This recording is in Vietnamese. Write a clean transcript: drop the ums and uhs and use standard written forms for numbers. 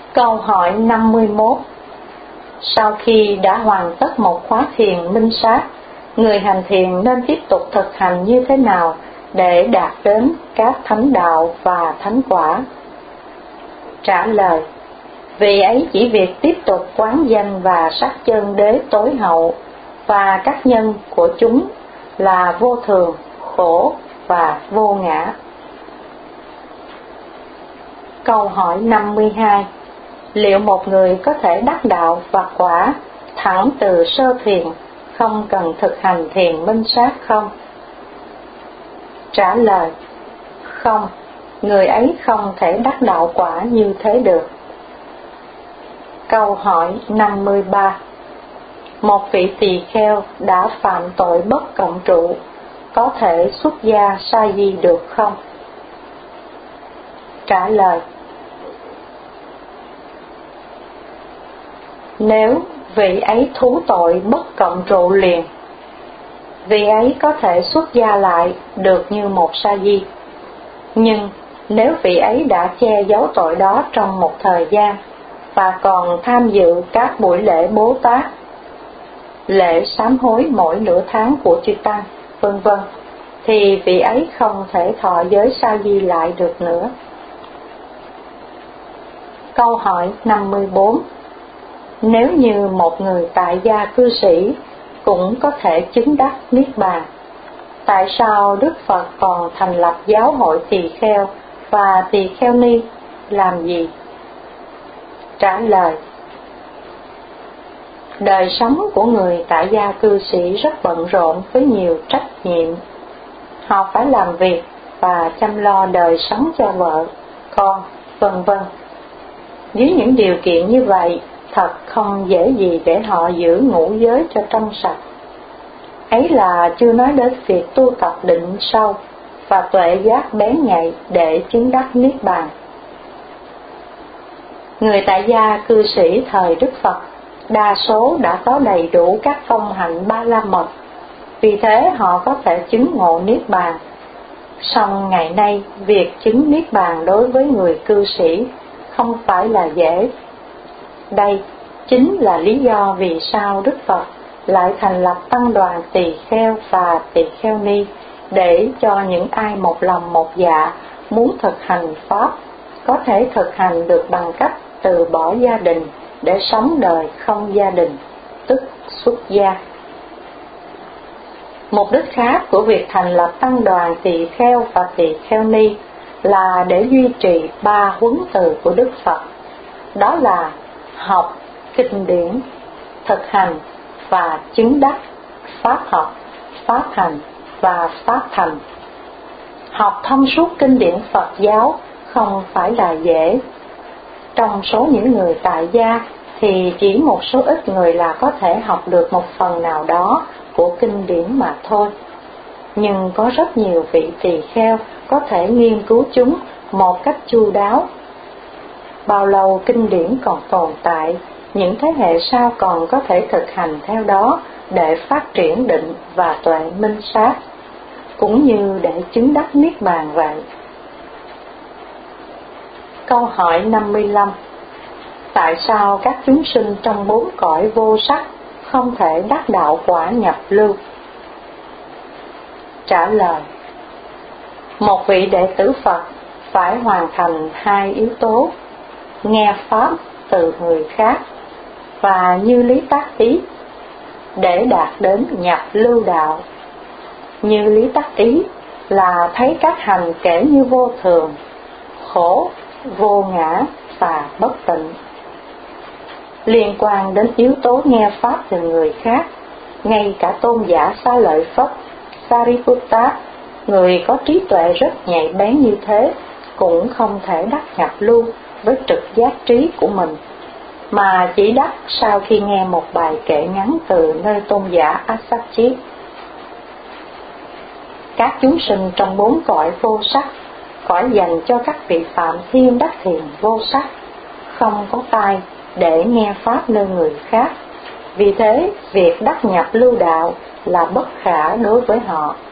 Câu hỏi 51. Sau khi đã hoàn tất một khóa thiền minh sát, người hành thiền nên tiếp tục thực hành như thế nào để đạt đến các thánh đạo và thánh quả? Trả lời: vì ấy chỉ việc tiếp tục quán danh và sắc chân đế tối hậu và các nhân của chúng là vô thường, khổ và vô ngã. Câu hỏi 52. Liệu một người có thể đắc đạo và quả thẳng từ sơ thiền, không cần thực hành thiền minh sát không? Trả lời: không, người ấy không thể đắc đạo quả như thế được. Câu hỏi 53. Một vị tỳ kheo đã phạm tội bất cộng trụ, có thể xuất gia sa di được không? Trả lời: nếu vị ấy thú tội bất cộng trụ liền, vị ấy có thể xuất gia lại được như một sa di. Nhưng nếu vị ấy đã che giấu tội đó trong một thời gian và còn tham dự các buổi lễ Bố Tát, lễ sám hối mỗi nửa tháng của chư Tăng, vân vân, thì vị ấy không thể thọ giới sa di lại được nữa. Câu hỏi 54. Nếu như một người tại gia cư sĩ cũng có thể chứng đắc Niết Bàn, tại sao Đức Phật còn thành lập giáo hội tỳ kheo và tỳ kheo ni làm gì? Trả lời: đời sống của người tại gia cư sĩ rất bận rộn với nhiều trách nhiệm. Họ phải làm việc và chăm lo đời sống cho vợ, con, vân vân. Dưới những điều kiện như vậy, thật không dễ gì để họ giữ ngũ giới cho trong sạch. Ấy là chưa nói đến việc tu tập định sâu và tuệ giác bén nhạy để chứng đắc Niết Bàn. Người tại gia cư sĩ thời Đức Phật đa số đã có đầy đủ các công hạnh ba la mật, vì thế họ có thể chứng ngộ Niết Bàn. Song ngày nay, việc chứng Niết Bàn đối với người cư sĩ không phải là dễ. Đây chính là lý do vì sao Đức Phật lại thành lập tăng đoàn tỳ kheo và tỳ kheo ni, để cho những ai một lòng một dạ muốn thực hành Pháp có thể thực hành được bằng cách từ bỏ gia đình để sống đời không gia đình, tức xuất gia. Mục đích khác của việc thành lập tăng đoàn tỳ kheo và tỳ kheo ni là để duy trì ba huấn từ của Đức Phật, đó là học kinh điển, thực hành và chứng đắc, pháp học, pháp hành và pháp thành. Học thông suốt kinh điển Phật giáo không phải là dễ. Trong số những người tại gia thì chỉ một số ít người là có thể học được một phần nào đó của kinh điển mà thôi. Nhưng có rất nhiều vị tỳ kheo có thể nghiên cứu chúng một cách chu đáo. Bao lâu kinh điển còn tồn tại, những thế hệ sau còn có thể thực hành theo đó để phát triển định và tuệ minh sát, cũng như để chứng đắc Niết Bàn vậy. Câu hỏi 55. Tại sao các chúng sinh trong bốn cõi vô sắc không thể đắc đạo quả nhập lưu? Trả lời: một vị đệ tử Phật phải hoàn thành hai yếu tố: nghe Pháp từ người khác và như lý tác ý để đạt đến nhập lưu đạo. Như lý tác ý là thấy các hành kể như vô thường, khổ, vô ngã và bất tịnh. Liên quan đến yếu tố nghe Pháp từ người khác, ngay cả tôn giả Xá Lợi Phất, Sariputta, người có trí tuệ rất nhạy bén như thế, cũng không thể đắc nhập lưu với trực giác trí của mình, mà chỉ đắc sau khi nghe một bài kệ ngắn từ nơi tôn giả Assachi. Các chúng sinh trong bốn cõi vô sắc, cõi dành cho các vị phạm thiên đắc thiền vô sắc, không có tai để nghe Pháp nơi người khác. Vì thế, việc đắc nhập lưu đạo là bất khả đối với họ.